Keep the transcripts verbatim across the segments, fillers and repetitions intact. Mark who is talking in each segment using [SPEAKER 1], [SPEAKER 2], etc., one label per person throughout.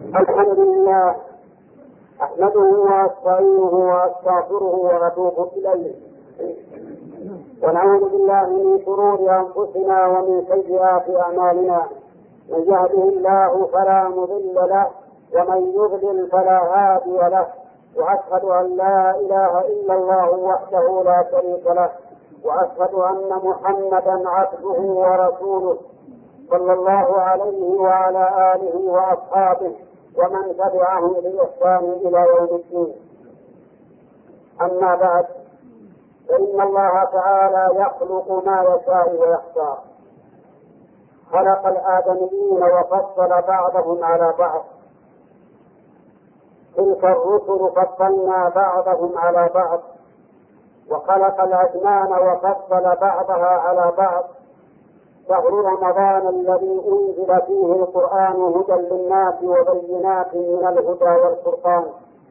[SPEAKER 1] الحمد لله أحمده وأستعينه وأستغفره وأتوب إليه، ونعوذ بالله من شرور أنفسنا ومن سيئات أعمالنا، من يهده الله فلا مضل له ومن يضلل فلا هادي له، وأشهد أن لا إله إلا الله وحده لا شريك له، وأشهد أن محمدا عبده ورسوله صلى الله عليه وعلى آله وأصحابه ومن تبعهم بإحسان إلى يوم الدين. أما بعد، فإن الله تعالى يخلق ما يشاء ويختار، خلق الآدميين وفضل بعضهم على بعض، تلك الرسل فضلنا بعضهم على بعض، وخلق الأزمان وفضل بعضها على بعض. شهر رمضان الذي أنزل فيه القرآن هدى للناس وبينات من الهدى والفرقان.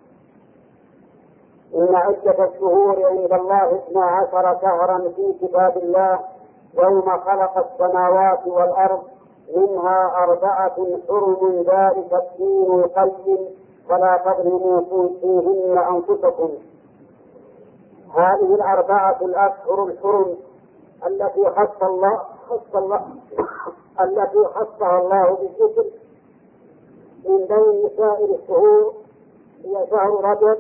[SPEAKER 1] إن عدة الشهور عند الله اثنا عشر شهرا في كتاب الله يوم خلق السماوات والأرض، منها أربعة حرم، ذلك الدين القيم، فلا تظلموا فيهن أنفسكم. هذه الأربعة الأشهر الحرم التي خص الله خص الله التي خصها الله بالذكر من بين سائر الشهور هي شهر رجب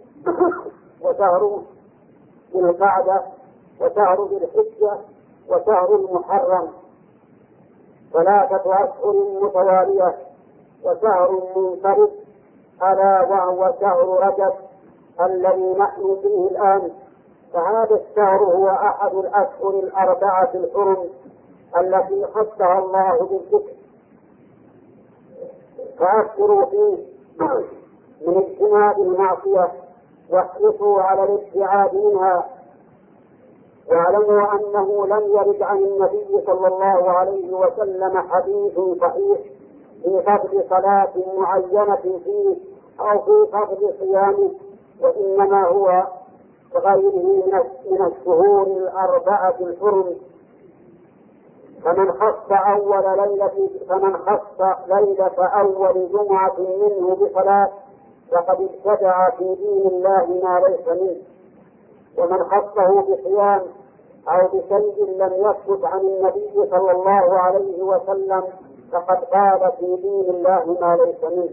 [SPEAKER 1] وشهر ذي القعدة وشهر ذي الحجة وشهر المحرم، ثلاثة أشهر متوالية وشهر منفرد، ألا وهو شهر رجب الذي نحن فيه الآن. فهذا الشهر هو أحد الأشهر الأربعة الحرم التي خصها الله بالذكر، فأكثروا فيه من اجتناب المعصية واحرصوا على الابتعاد منها. واعلموا أنه لم يرد عن النبي صلى الله عليه وسلم حديث صحيح في فضل صلاة معينة فيه أو في فضل صيامه، وإنما هو كغيره من الشهور الأربعة الحرم. فمن خص أول ليلة فمن خص ليلة أول جمعة منه بصلاة فقد ابتدع في دين الله ما ليس منه، ومن خصه بصيام أو بشيء لم يثبت عن النبي صلى الله عليه وسلم فقد قال في دين الله ما ليس منه.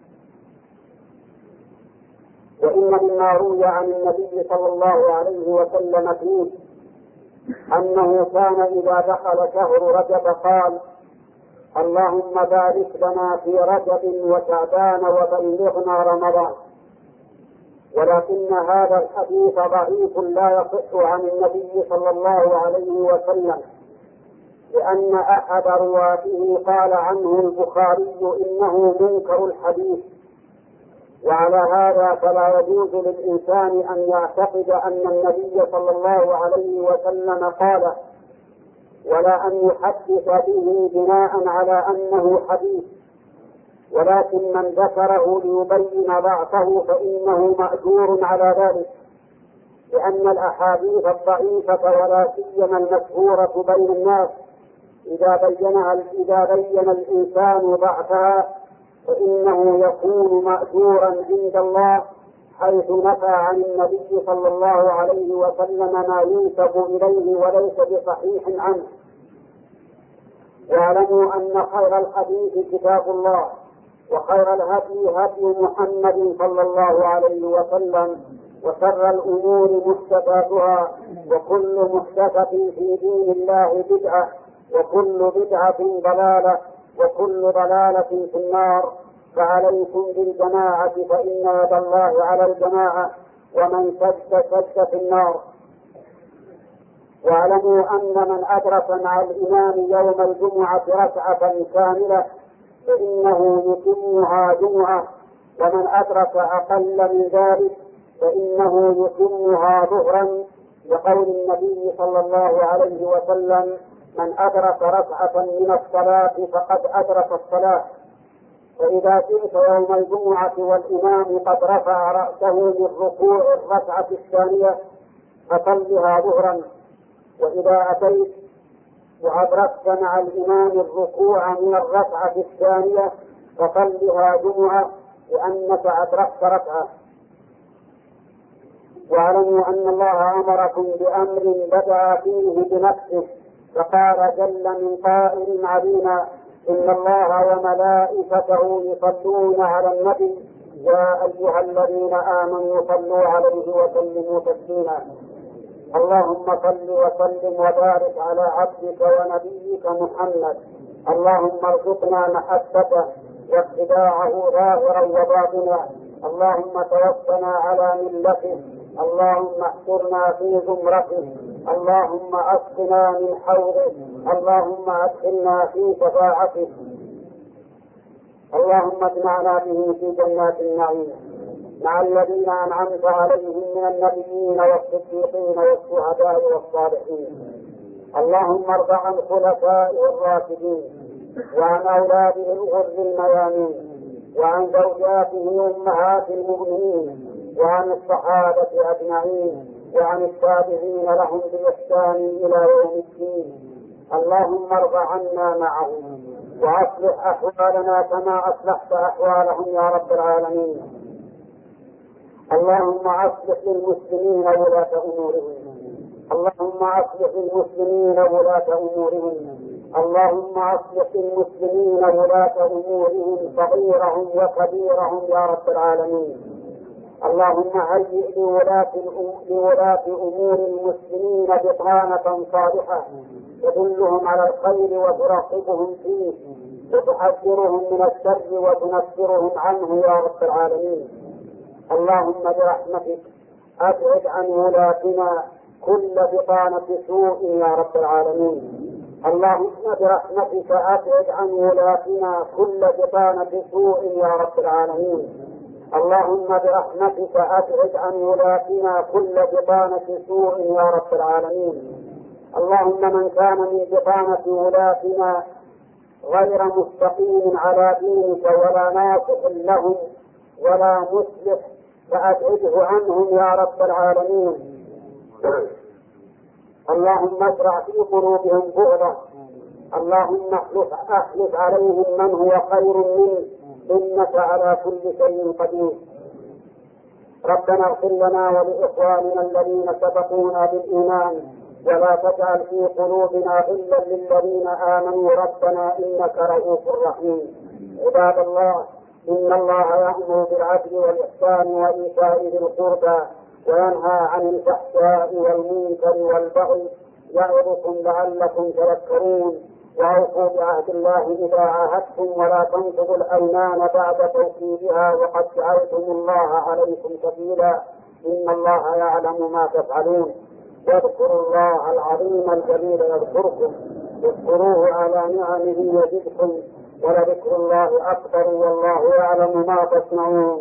[SPEAKER 1] وإن مما روي عن النبي صلى الله عليه وسلم فيه أنه كان إذا دخل شهر رجب قال: اللهم بارك لنا في رجب وشعبان وبلغنا رمضان. ولكن هذا الحديث ضعيف لا يصح عن النبي صلى الله عليه وسلم، لأن أحد رواته قال عنه البخاري إنه منكر الحديث. وعلى هذا فلا يجوز للإنسان أن يعتقد أن النبي صلى الله عليه وسلم قال، ولا أن يحدث به بناء على أنه حديث، ولكن من ذكره ليبين ضعفه فإنه مأجور على ذلك، لأن الأحاديث الضعيفة ولا سيما المشهورة بين الناس إذا بينها إذا بين الإنسان ضعفها فإنه يكون مأجورا عند الله، حيث نفى عن النبي صلى الله عليه وسلم ما ينسب إليه وليس بصحيح عنه. واعلموا أن خير الحديث كتاب الله، وخير الهدي هدي محمد صلى الله عليه وسلم، وشر الأمور محدثاتها، وكل محدثة في دين الله بدعة، وكل بدعة ضلالة، وكل ضلالة في النار. فعليكم بالجماعة فإن يد الله على الجماعة، ومن شد شد في النار. واعلموا أن من أدرك مع الإمام يوم الجمعة ركعة كاملة فإنه يتمها جمعة، ومن أدرك أقل من ذلك فإنه يتمها ظهرا، لقول النبي صلى الله عليه وسلم: من أدرك ركعة من الصلاة فقد أدرك الصلاة. فإذا جئت يوم الجمعة والإمام قد رفع رأسه من ركوع الركعة الثانية فصلها ظهرا، وإذا أتيت وأدركت مع الإمام الركوع من الركعة الثانية فصلها جمعة لأنك أدركت ركعة. واعلموا أن الله أمركم بأمر بدأ فيه بنفسه، فقال جل من قائل علينا: إن الله وملائكته يصلون على النبي يا أيها الذين آمنوا صلوا عليه وسلموا تسليما. اللهم صل وسلم وبارك على عبدك ونبيك محمد. اللهم ارزقنا محبته واتباعه ظاهرا وباطنا. اللهم توفنا على ملته. اللهم احشرنا في زمرته. اللهم اسقنا من حوضه. اللهم ادخلنا في شفاعته. اللهم اجمعنا به في جنات النعيم مع الذين انعمت عليهم من النبيين والصديقين والشهداء والصالحين. اللهم ارض عن خلفائه الراشدين وعن اولاده الغر الميامين وعن زوجاته امهات المؤمنين وعن الصحابه اجمعين وعن التابعين لهم باحسان الى يوم الدين. اللهم ارض عنا معهم واصلح احوالنا كما اصلحت احوالهم يا رب العالمين. اللهم اصلح للمسلمين ولاة امورهم. اللهم اصلح للمسلمين ولاة امورهم. اللهم اصلح للمسلمين ولاة امورهم صغيرهم وكبيرهم يا رب العالمين. اللهم هيئ لولاة لولاة امور المسلمين بطانة صالحة تدلهم على الخير وتراقبهم فيه وتحذرهم من الشر وتنفرهم عنه يا رب العالمين. اللهم برحمتك ابعد عن ولاتنا كل بطانة سوء يا رب العالمين. اللهم برحمتك ابعد عن ولاتنا كل بطانة سوء يا رب العالمين. اللهم برحمتك ابعد عن ولاتنا كل بطانة سوء يا رب العالمين. اللهم من كان من بطانة ولاتنا غير مستقيم على دينك ولا ناصح لهم ولا مصلح فأبعده عنهم يا رب العالمين. اللهم اشرع في قلوبهم بغضة. اللهم احلف, احلف عليهم من هو خير منه إنك على كل شيء قدير. ربنا اغفر لنا ولإخواننا الذين سبقونا بالإيمان ولا تجعل في قلوبنا غلا للذين آمنوا ربنا إنك رؤوف رحيم. عباد الله، إن الله يأمر بالعدل والإحسان وإيتاء ذي القربى وينهى عن الفحشاء والمنكر والبغي يعظكم لعلكم تذكرون. وأوفوا بعهد الله إذا عاهدتم ولا تنقضوا الأيمان بعد توكيدها وقد جعلتم الله عليكم كفيلا إن الله يعلم ما تفعلون. واذكروا الله العظيم الجليل يذكركم واذكروه على نعمه يزدكم ولذكر الله أكبر والله يعلم ما تصنعون.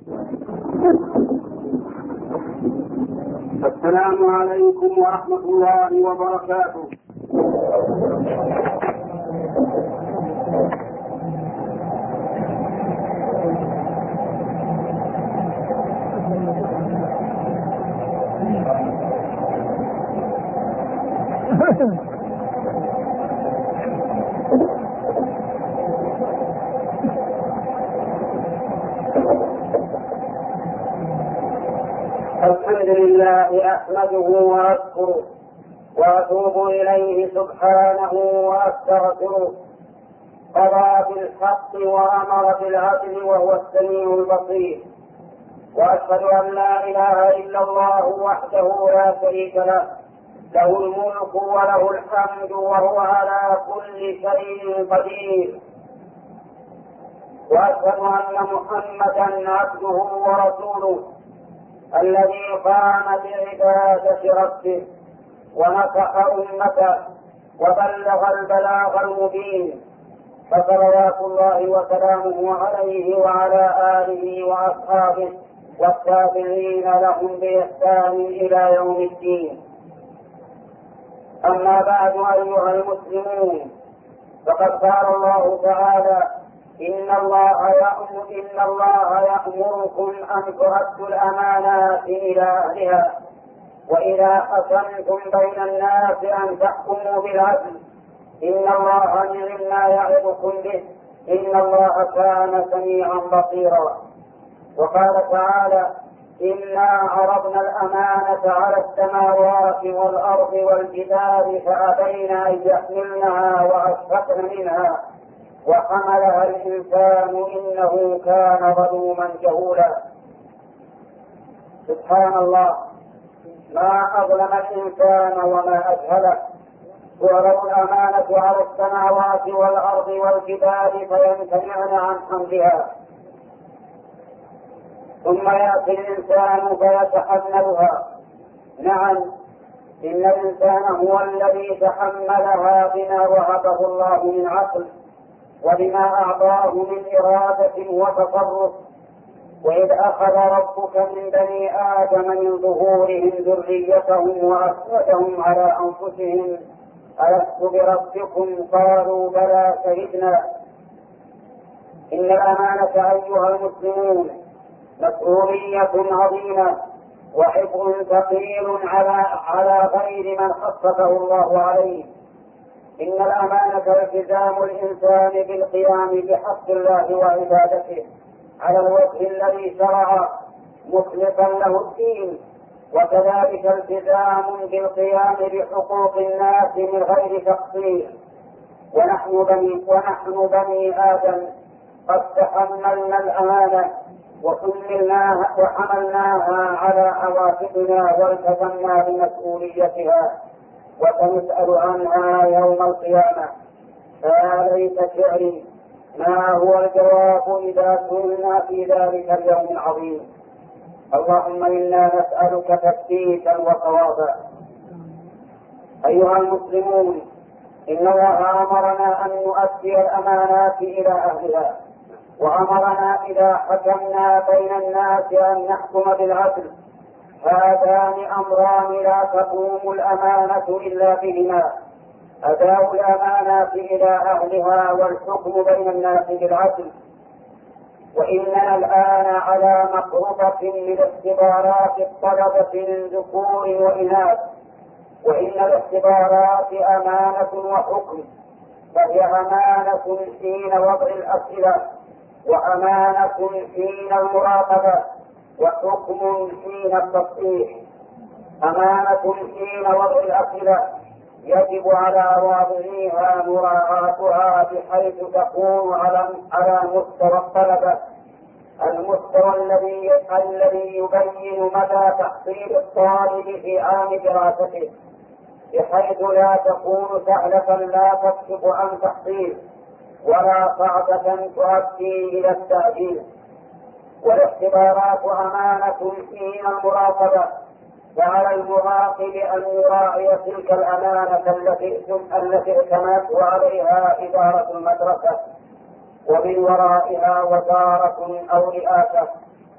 [SPEAKER 1] السلام عليكم ورحمة الله وبركاته. الحمد لله أحمده وأشكره وأتوب إليه سبحانه وأستغفره. قضى بالحق وأمر بالعدل وهو السميع البصير. وأشهد أن لا إله إلا الله وحده لا شريك له، له الملك وله الحمد وهو على كل شيء قدير. وأشهد أن محمدا عبده ورسوله الذي قام بعبادة ربه ونصح أمته وبلغ البلاغ المبين، فصلوات الله وسلامه عليه وعلى آله وأصحابه والتابعين لهم بإحسان إلى يوم الدين. أما بعد أيها المسلمون، فقد قال الله تعالى: إن الله يأمر إن الله يأمركم أن تؤدوا الأمانات إلى أهلها وإذا حكمتم بين الناس أن تحكموا بالعدل إن الله نعم ما يعظكم به إن الله كان سميعا بصيرا. وقال تعالى: إنا عرضنا الأمانة على السماوات والأرض والجبال فأبين أن يحملنها وأشفقن منها وحملها الإنسان إنه كان ظلوما جهولا. سبحان الله، ما أظلم الإنسان وما أجهله. تعرض الأمانة على السماوات والأرض والجبال فيمتنعن عن حملها، ثم يأتي الإنسان فيتحملها. نعم، إن الإنسان هو الذي تحملها بما وهبه الله من عقل وبما أعطاه من إرادة وتصرف. وإذ أخذ ربك من بني آدم من ظهورهم ذريتهم وأشهدهم على أنفسهم ألست بربكم قالوا بلى شهدنا. إن الأمانة أيها المسلمون مسؤولية عظيمة وعبء ثقيل على على غير من خصصه الله عليه. إن الأمانة التزام الإنسان بالقيام بحق الله وعبادته على الوجه الذي شرع مخلصا له الدين، وكذلك التزام بالقيام بحقوق الناس من غير تقصير. ونحن بني, ونحن بني آدم قد تحملنا الأمانة وحملناها وحملناها على عواطفنا والتزمنا بمسؤوليتها وسنسأل عنها يوم القيامة. فيا ليت شعري ما هو الجواب إذا سئلنا في ذلك اليوم العظيم. اللهم إنا نسألك تثبيتا وصوابا. أيها المسلمون، إن الله أمرنا أن نؤدي الأمانات إلى أهلها، وأمرنا إذا حكمنا بين الناس أن نحكم بالعدل. هذان أمران لا تقوم الأمانة إلا بهما: أداء الأمانات إلى أهلها والحكم بين الناس بالعدل. وإننا الآن على مقربة من اختبارات الطلبة من ذكور وإناث، وإن الاختبارات أمانة وحكم، فهي أمانة حين وضع الأسئلة، وأمانة حين المراقبة، وحكم حين التصحيح. أمانة حين وضع الأسئلة يجب على واضعيها مراعاتها بحيث تكون على على مستوى الطلبة، المستوى الذي الذي يبين مدى تحصيل الطالب في عام دراسته، بحيث لا تكون سهلة لا تكشف عن تحصيل ولا صعبة تؤدي إلى التأجيل. والاختبارات أمانة حين المراقبة، فعلى المراقب أن يراعي تلك الأمانة التي ائتمنته عليها إدارة المدرسة ومن ورائها وزارة أو رئاسة،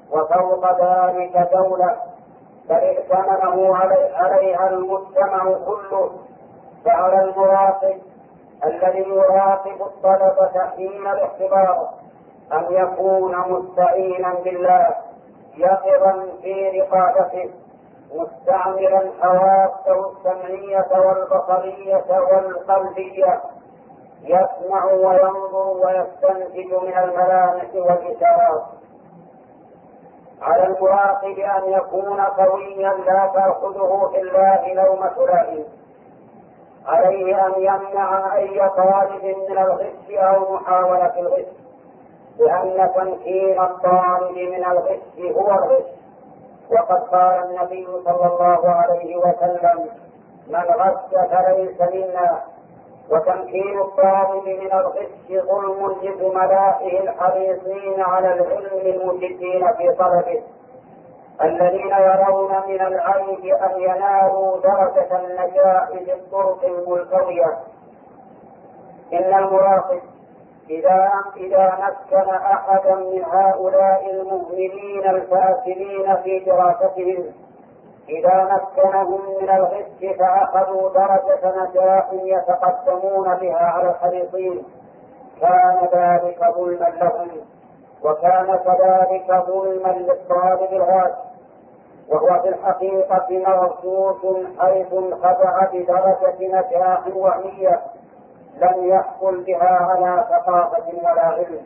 [SPEAKER 1] وفوق ذلك دولة، بل ائتمنه عليها المجتمع كله. فعلى المراقب الذي يراقب الطلبة حين الاختبار أن يكون مستعينا بالله، يقظا في رقابته، مستعملا حواسه السمعية والبصرية والقلبية، يسمع وينظر ويستنتج من الملامح والإشارات. على المراقب أن يكون قويا لا تأخذه في الله لومة لائم. عليه أن يمنع أي طالب من الغش أو محاولة الغش، لأن تمكين الطالب من الغش هو الغش. وقد قال النبي صلى الله عليه وسلم: من غش فليس منا. وتمكين الطالب من الغش ظلم لزملائه الحريصين على العلم المجدين في طلبه، الذين يرون من العيب أن ينالوا درجة النجاح بالطرق الملتوية. إن المراقب إذا إذا مكن أحدا من هؤلاء المهملين الفاسدين في دراستهم، إذا مكنهم من الغش فأخذوا درجة نجاح يتقدمون بها على الحريصين، كان ذلك ظلما لهم، وكان كذلك ظلما للطالب الغاش، وهو في الحقيقة مرصوص حيث انخدع بدرجة نجاح وهمية لم يحصل بها على ثقافة ولا علم.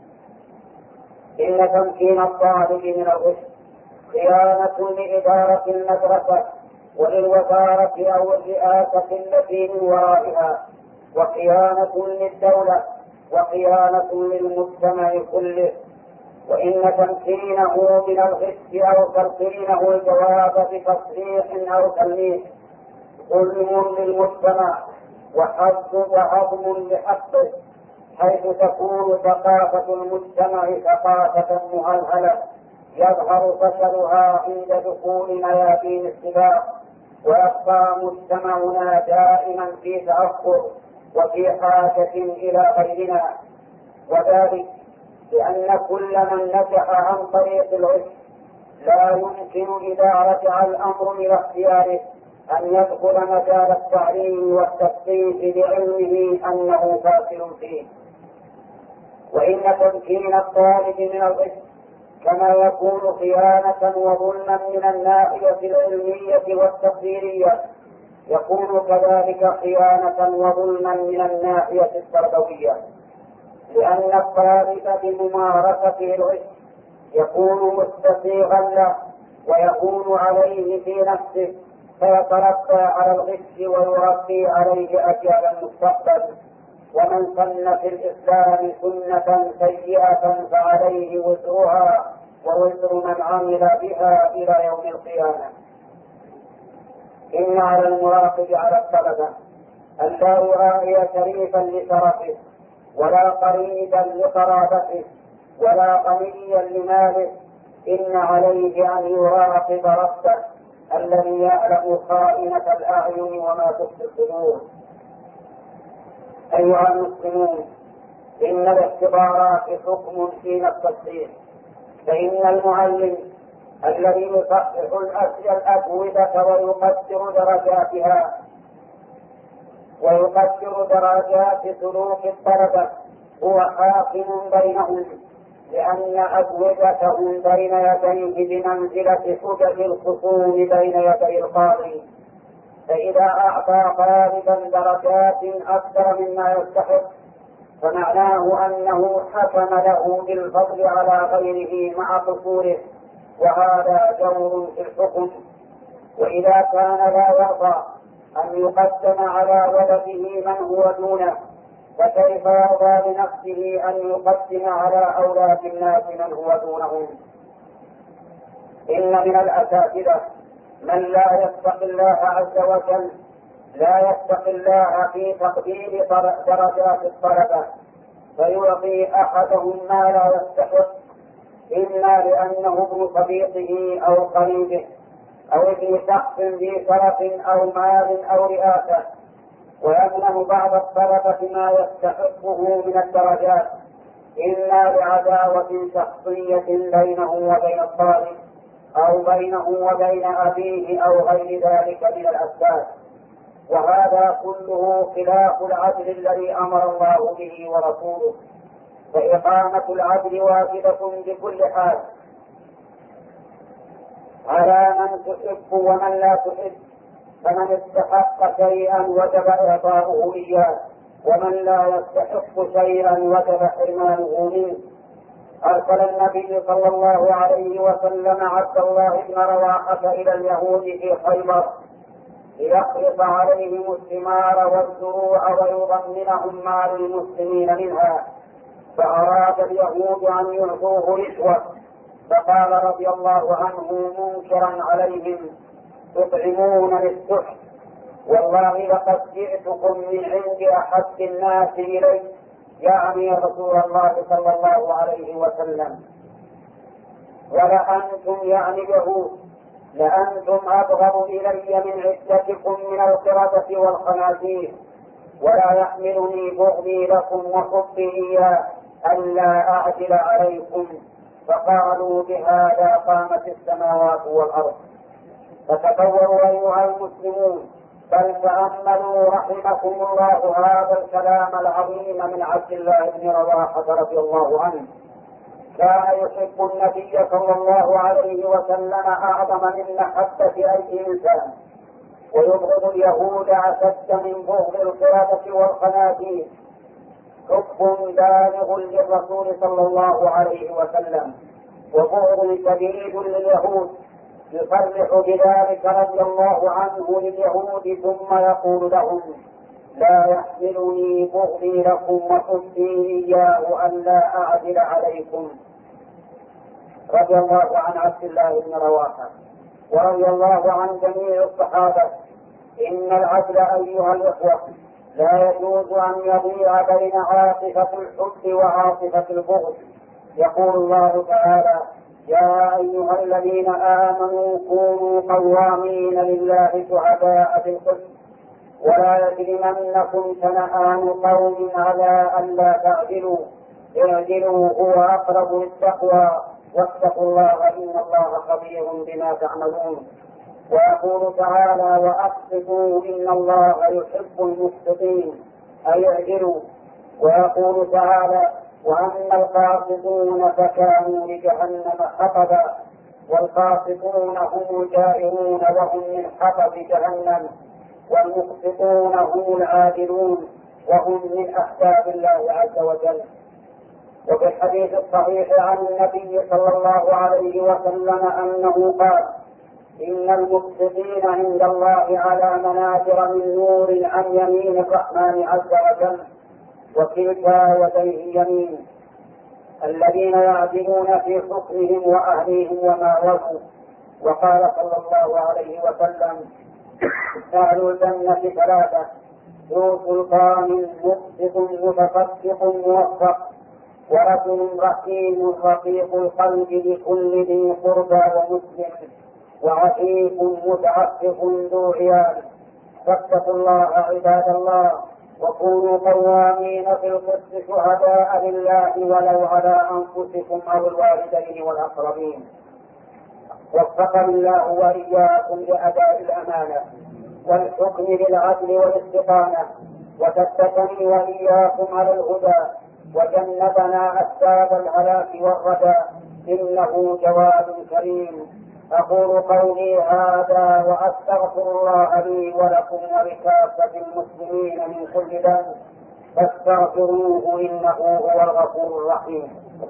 [SPEAKER 1] إن تمكين الطالب من الغش خيانة لإدارة المدرسة وللوزارة أو الرئاسة التي من ورائها، وخيانة للدولة، وخيانة للمجتمع كله. وإن تمكينه من الغش أو تلقينه الجواب بتصريح أو تلميح ظلم للمجتمع وهضم لحقه، حيث تكون ثقافة المجتمع ثقافة مهلهلة يظهر فشلها عند دخول ميادين السباق، ويبقى مجتمعنا دائما في تأخر وفي حاجة إلى غيرنا. وذلك لأن كل من نجح عن طريق الغش لا يمكن إذا رجع الأمر إلى اختياره أن يدخل مجال التعليم والتثقيف بعلمه أنه فاشل فيه. وإن تمكين الطالب من الغش كما يكون خيانة وظلما من الناحية العلمية والتقديرية، يكون كذلك خيانة وظلما من الناحية التربوية، لأن الطالب بممارسته الغش يكون مستسيغا له ويكون عليه في نفسه، فيتربى على الغش ويربي عليه أجيال المستقبل. ومن سن في الإسلام سنة سيئة فعليه وزرها ووزر من عمل بها إلى يوم القيامة. إن على المراقب على الطلبة أن لا يراعي شريفا لشرفه، ولا قريبا لقرابته، ولا غنيا لماله. إن عليه أن يراقب ربه الذي يعلم خائنة الأعين وما تخفي الصدور. أيها المسلمون، إن الاختبارات حكم فينا التصحيح، فإن المعلم الذي يصحح الأجوبة ويقدر درجاتها ويقدر درجات سلوك الطلبة هو حاكم بينهم، لأن أجوبتهم بين يديه بمنزلة حجج الخصوم بين يدي القاضي. فإذا أعطى طالبا درجات أكثر مما يستحق فمعناه أنه حكم له بالفضل على غيره مع قصوره، وهذا جور في الحكم. وإذا كان لا يرضى أن يقدم على ولده من هو دونه، فكيف يرضى لنفسه أن يقدم على أولاد الناس من هو دونهم؟ إن من الأساتذة من لا يتقي الله عز وجل، لا يتقي الله في تقدير درجات الطلبة، فيعطي أحدهم ما لا يستحق، إما لأنه ابن صديقه أو قريبه أو ابن شخص ذي شرف أو مال أو رئاسة، ويمنع بعض الطلبة ما يستحقه من الدرجات، إما لعداوة شخصية بينه وبين الطالب أو بينه وبين أبيه أو غير ذلك من الأسباب، وهذا كله خلاف العدل الذي أمر الله به ورسوله. فإقامة العدل واجبة بكل حال على من تحب ومن لا تحب، فمن استحق شيئا وجب إعطاؤه إياه، ومن لا يستحق شيئا وجب حرمانه منه. أرسل النبي صلى الله عليه وسلم عبد الله بن رواحة إلى اليهود في خيبر ليخلص عليهم الثمار والزروع ويضمنهم مال المسلمين منها، فأراد اليهود أن يعطوه رشوة، فقال رضي الله عنه منكرا عليهم: تطعمون للسحت، والله لقد جئتكم من عند أحب الناس إلي، يعني رسول الله صلى الله عليه وسلم، ولأنتم يعني اليهود لأنتم أبغض إلي من عدتكم من القردة والخنازير، ولا يحملني بغضي لكم وحبي إياه ألا أعدل عليكم. فقالوا: بهذا قامت السماوات والأرض. فتطوروا أيها المسلمون، بل تأملوا رحمكم الله هذا الكلام العظيم من عبد الله بن رواحة رضي الله عنه. كان يحب النبي صلى الله عليه وسلم أعظم من محبة أي إنسان، ويبغض اليهود أشد من بغض القردة والخنازير. حب بالغ للرسول صلى الله عليه وسلم وبغض شديد لليهود. يصرح بذلك رضي الله عنه لليهود ثم يقول لهم: لا يحملني بغضي لكم وحبي إياه أن لا أعدل عليكم. رضي الله عن عبد الله بن رواحة ورضي الله عن جميع الصحابة. إن العدل أيها الإخوة لا يجوز أن يضيع بين عاطفة الحب وعاطفة البغض. يقول الله تعالى: يا أيها الذين آمنوا كونوا قوامين لله شهداء بالقسط ولا يجرمنكم شنآن قوم على ألا تعدلوا اعدلوا هو أقرب للتقوى واتقوا الله إن الله خبير بما تعملون. ويقول تعالى: وأقسطوا إن الله يحب المقسطين أي اعدلوا. ويقول تعالى: وأما القاسطون فكانوا لجهنم حطبا. والقاسطون هم الجائرون وهم من حطب جهنم، والمقسطون هم العادلون وهم من أحباب الله عز وجل. وفي الحديث الصحيح عن النبي صلى الله عليه وسلم أنه قال: إن المقسطين عند الله على منابر من نور عن يمين الرحمن عز وجل، وكلتا يديه يمين، الذين يعدلون في حكمهم وأهليهم وما ولوا. وقال صلى الله عليه وسلم: أهل الجنة ثلاثة: ذو سلطان مقسط متصدق موفق، ورجل رحيم رقيق القلب لكل ذي قربى ومسلم، وعفيف متعفف ذو عيال. فاتقوا الله عباد الله، وكونوا قوامين في القسط شهداء لله ولو على أنفسكم أو الوالدين والأقربين. وفقني الله وإياكم لأداء الأمانة والحكم بالعدل والاستقامة، وثبتني وإياكم على الهدى، وجنبنا أسباب الهلاك والردى، إنه جواد كريم. أقول قولي هذا وأستغفر الله لي ولكم ولكافة المسلمين من كل ذنب، فاستغفروه إنه هو الغفور الرحيم.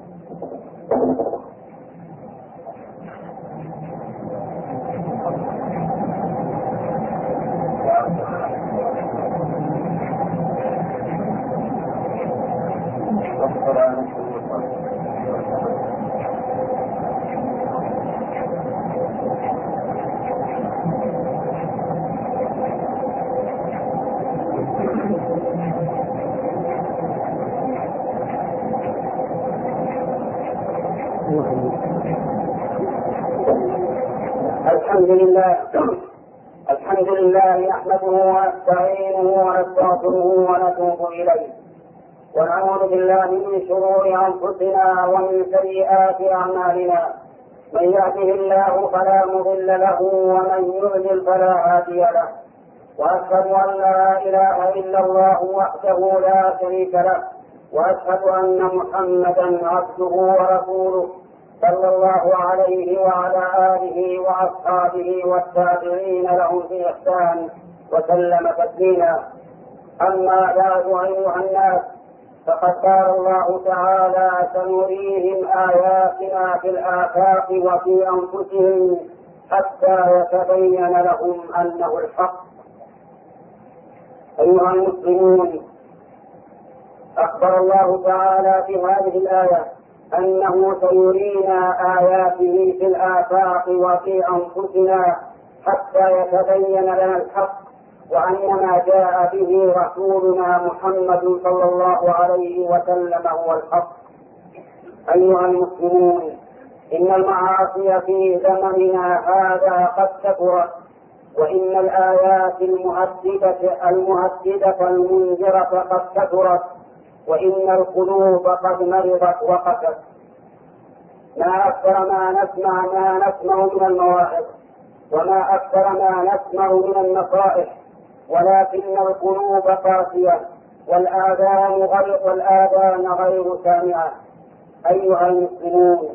[SPEAKER 1] الحمد لله الحمد لله نحمده ونستعينه ونستغفره ونتوب إليه، ونعوذ بالله من شرور أنفسنا ومن سيئات أعمالنا، من يهده الله فلا مضل له ومن يضلل فلا هادي له، وأشهد أن لا إله إلا الله وحده لا شريك له، وأشهد أن محمدا عبده ورسوله صلى الله عليه وعلى آله وأصحابه والتابعين لهم في إحسان وسلم تسليما. أما بعد أيها الناس، فقد قال الله تعالى: سنريهم آياتنا في الآفاق وفي أنفسهم حتى يتبين لهم أنه الحق. أيها المسلمون، أخبر الله تعالى في هذه الآية أنه سيرينا آياته في الآفاق وفي أنفسنا حتى يتبين لنا الحق، وأن ما جاء به رسولنا محمد صلى الله عليه وسلم هو الحق. أيها المسلمون، إن المعاصي في زمننا هذا قد كثرت، وإن الآيات المهددة المهددة المنذرة قد كثرت، وإن القلوب قد مرضت وقست. ما أكثر ما نسمع ما نسمع من المواعظ، وما أكثر ما نسمع من النصائح، ولكن القلوب قاسية والآذان غير والآذان غير سامعة. أيها المسلمون،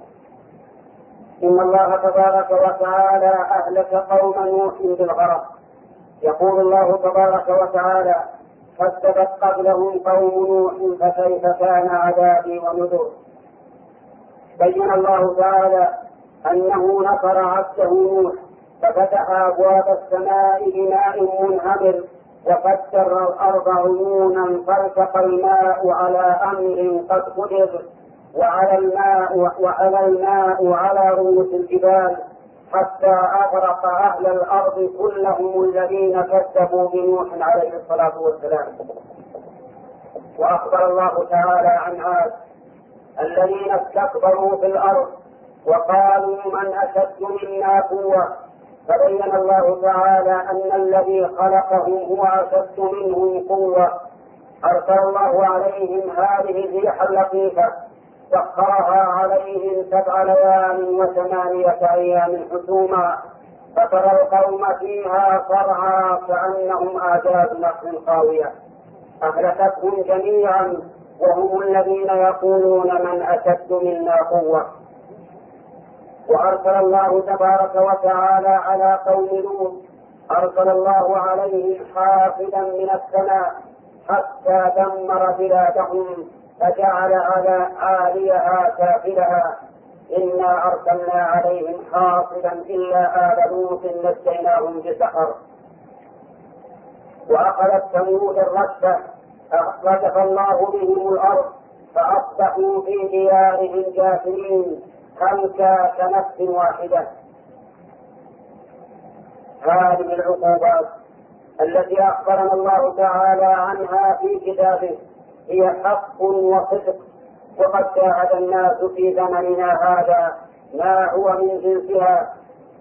[SPEAKER 1] إن الله تبارك وتعالى أهلك قوم نوح بالغرق. يقول الله تبارك وتعالى: كذبت قبلهم قوم نوح فكيف كان عذابي ونذر. بين الله تعالى أنه نصر عبده نوح، ففتح أبواب السماء بماء منهمر، وفجر الأرض عيونا فالتقى الماء على أمر قد قدر، وعلى الماء وعلى الماء على رؤوس الجبال، حتى أغرق أهل الأرض كلهم الذين كذبوا بنوح عليه الصلاة والسلام. وأخبر الله تعالى عن عاد الذين استكبروا في الأرض وقالوا: من أشد منا قوة. فبين الله تعالى أن الذي خلقهم هو أشد منهم قوة. أرسل الله عليهم هذه الريح اللطيفة، سخرها عليهم سبع ليال وثمانية أيام حسوما، فترى القوم فيها صرعى كأنهم أعجاز نخل خاوية، أهلكتهم جميعا وهم الذين يقولون: من أشد منا قوة. وأرسل الله تبارك وتعالى على قوم لوط، أرسل الله عليهم حافظا من السماء حتى دمر بلادهم فجعل على عاليها سافلها. إنا أرسلنا عليهم حافظا إلا آل لوط نجيناهم بسحر. وأخذت ثمود الرجفة، أخرجف الله بهم الأرض فأصبحوا في ديارهم جاثمين هلكا كنفس واحدة. هذه العقوبات التي أخبرنا الله تعالى عنها في كتابه هي حق وصدق، وقد شاهد الناس في زمننا هذا ما هو من جنسها.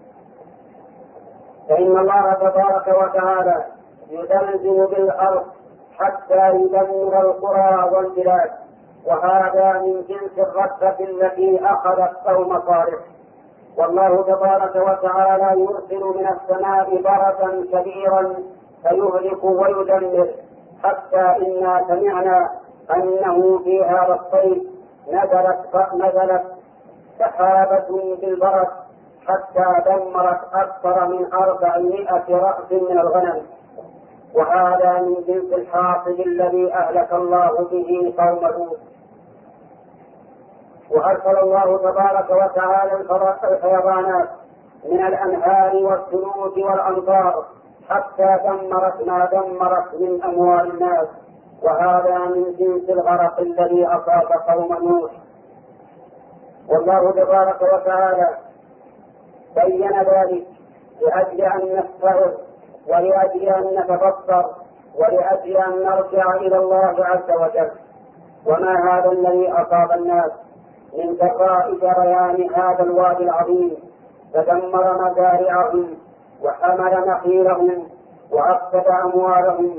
[SPEAKER 1] فإن الله تبارك وتعالى يزلزل بالأرض حتى يدمر القرى والبلاد، وهذا من جنس الرجفة التي أخذت قوم صالح. والله تبارك وتعالى يرسل من السماء بركا كبيرا فيهلك ويدمر، حتى إنا سمعنا أنه في هذا الصيف نزلت نزلت سحابة بالبرك حتى دمرت أكثر من أربعمائة رأس من الغنم، وهذا من جنس الحاصل الذي أهلك الله به قوم لوط. وأرسل الله تبارك وتعالى الفيضانات من الأنهار والثلوج والأمطار حتى دمرت ما دمرت من أموال الناس، وهذا من جنس الغرق الذي أصاب قوم نوح. والله تبارك وتعالى بين ذلك لأجل أن نستعظ، ولأجل أن نتبصر، ولأجل أن نرجع إلى الله عز وجل. وما هذا الذي أصاب الناس من جراء جريان هذا الوادي العظيم، فدمر مزارعهم وحمل نخيلهم وأفسد أموالهم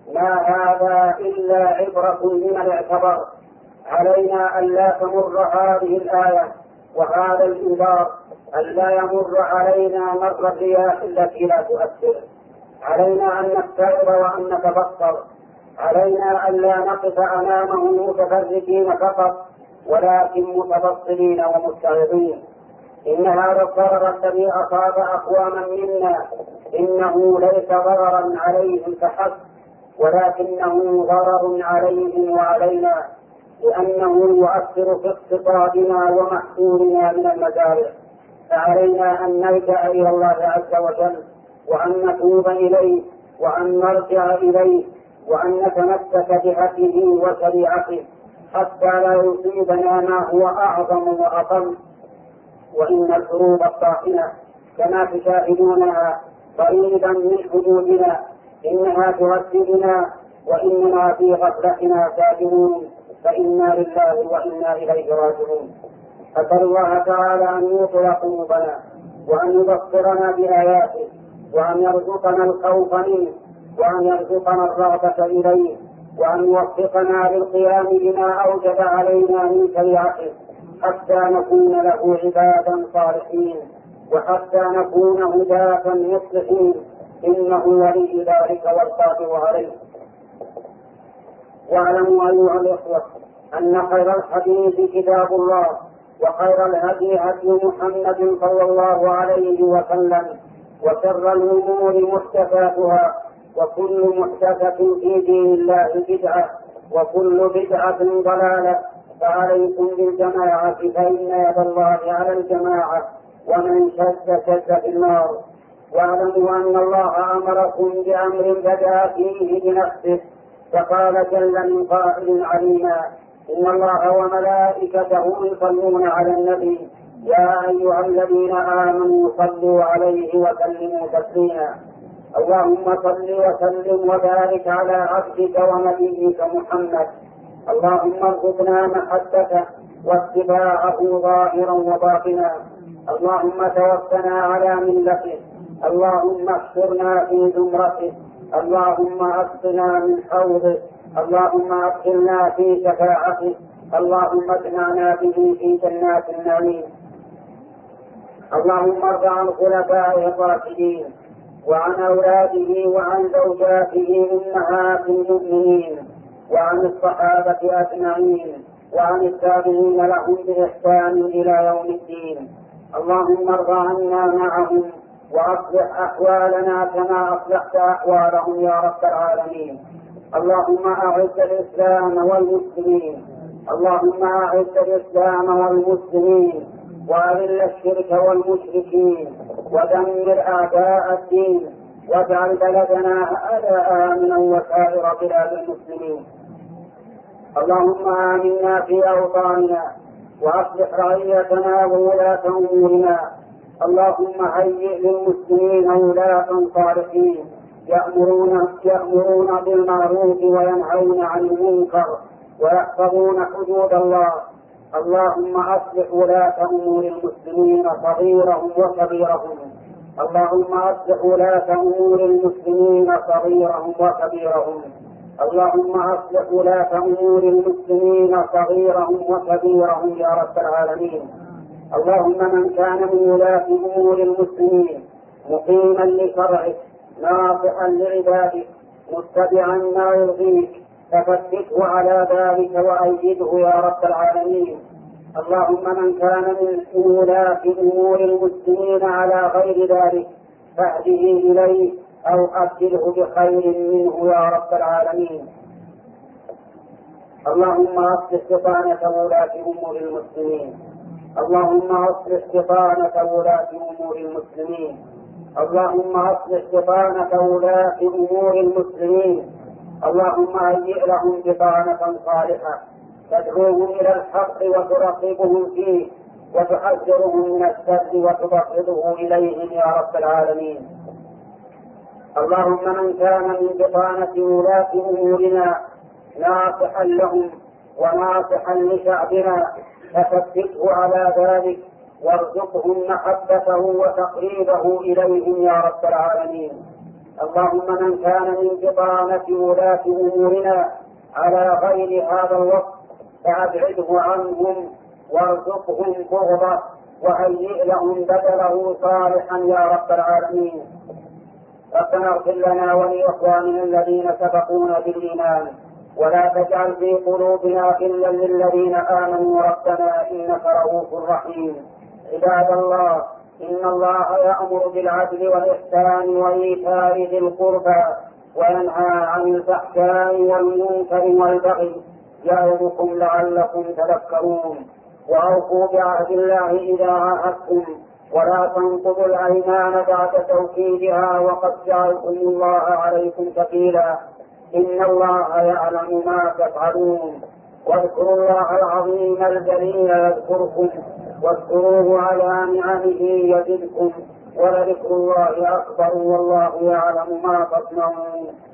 [SPEAKER 1] ما هذا إلا عبرة لمن اعتبر. علينا ألا تمر هذه الآية وهذا الإنذار ألا يمر علينا مر الرياح التي لا تؤثر. علينا أن نستعظ وأن نتبصر. علينا ألا نقف أمامه متفرجين فقط ولكن متبصرين ومستعظين. إن هذا الضرر الذي أصاب أقواما منا إنه ليس ضررا عليهم فحسب ولكنه ضرر عليهم وعلينا، لأنه يؤثر في اقتصادنا ومحصولنا من المزارع. فعلينا أن نلجأ إلى الله عز وجل وأن نتوب إليه وأن نرجع إليه وأن نتمسك بهديه وشريعته حتى لا يصيبنا ما هو أعظم وأقل. وإن الحروب الطاحنة كما تشاهدونها قريبا من حدودنا إنها تهددنا وإننا في غفلتنا ساجدون، فإنا لله وإنا إليه راجعون. أسأل الله تعالى أن يوصل قلوبنا وأن يبصرنا بآياته وأن يرزقنا الخوف منه وأن يرزقنا الرغبة إليه وأن يوفقنا للقيام بما أوجب علينا من شريعته حتى نكون له عبادا صالحين وحتى نكون هداة مصلحين، إنه ولي ذلك والقادر عليه. واعلموا أيها الإخوة أن خير الحديث كتاب الله وخير الهدي هدي محمد صلى الله عليه وسلم وشر الأمور محدثاتها وكل محدثة في دين الله بدعة وكل بدعة ضلالة. فعليكم بالجماعة فإن يد الله على الجماعة ومن شد شد في النار. واعلموا أن الله أمركم بأمر بدأ فيه بنفسه فقال جل من قائل عليما: إن الله وملائكته يصلون على النبي يا أيها الذين آمنوا صلوا عليه وسلموا تسليما. اللهم صل وسلم وبارك على عبدك ونبيك محمد. اللهم ارزقنا محبته واتباعه ظاهرا وباطنا. اللهم توفنا على ملته. اللهم احشرنا في زمرته. اللهم اسقنا من حوضه. اللهم ادخلنا في شفاعته. اللهم اجمعنا به في جنات النعيم. اللهم ارض عن خلفائه الراشدين وعن اولاده وعن زوجاته امهات المؤمنين وعن الصحابه اجمعين وعن التابعين لهم باحسان الى يوم الدين. اللهم ارض عنا معهم واصلح احوالنا كما اصلحت احوالهم يا رب العالمين. اللهم اعز الاسلام والمسلمين. اللهم اعز الاسلام والمسلمين واذل الشرك والمشركين ودمر اعداء الدين واجعل بلدنا هذا امنا وسائر بلاد المسلمين. اللهم امنا في اوطاننا واصلح رعيتنا وولاة امورنا. اللهم هيئ للمسلمين ولاة صالحين يأمرون يأمرون بالمعروف وينهون عن المنكر ويحفظون حدود الله. اللهم أصلح ولاة أمور المسلمين صغيرهم وكبيرهم. اللهم أصلح ولاة أمور المسلمين صغيرهم وكبيرهم. اللهم أصلح ولاة أمور المسلمين صغيرهم وكبيرهم يا رب العالمين. اللهم من كان من ولاة أمور المسلمين مقيما لشرعك ناصحا لعبادك متبعا ما يرضيك فثبته على ذلك وأيده يا رب العالمين. اللهم من كان من ولاة أمور المسلمين على غير ذلك فاهده إليه أو أبدله بخير منه يا رب العالمين. اللهم أصلح بطانة ولاة أمور المسلمين. اللهم أصلح بطانة ولاة أمور المسلمين. اللهم أصلح بطانة ولاة أمور المسلمين. اللهم هيئ لهم بطانة صالحة تدعوهم إلى الحق وترغبهم فيه وتحذرهم من الشر وتبغضه إليهم يا رب العالمين. اللهم من كان من بطانة ولاة أمورنا ناصحا لهم وناصحا لشعبنا فثبته على ذلك وارزقهم محبته وتقريبه إليهم يا رب العالمين. اللهم من كان من بطانة ولاة أمورنا على غير هذا الوقت فأبعده عنهم وارزقهم بغضه وهيئ لهم بدله صالحا يا رب العالمين. ربنا اغفر لنا ولإخواننا الذين سبقونا بالإيمان ولا تجعل في قلوبنا غلا للذين آمنوا ربنا إنك رؤوف رحيم. عباد الله، إن الله يأمر بالعدل والإحسان وإيتاء ذي القربى وينهى عن الفحشاء والمنكر والبغي يعظكم لعلكم تذكرون. وأوفوا بعهد الله إذا عاهدتم ولا تنقضوا الأيمان بعد توكيدها وقد جعلكم الله عليكم كفيلا إن الله يعلم ما تفعلون. واذكروا الله العظيم الجليل يذكركم واذكروه على نعمه يزدكم ولذكر الله أكبر والله يعلم ما تصنعون.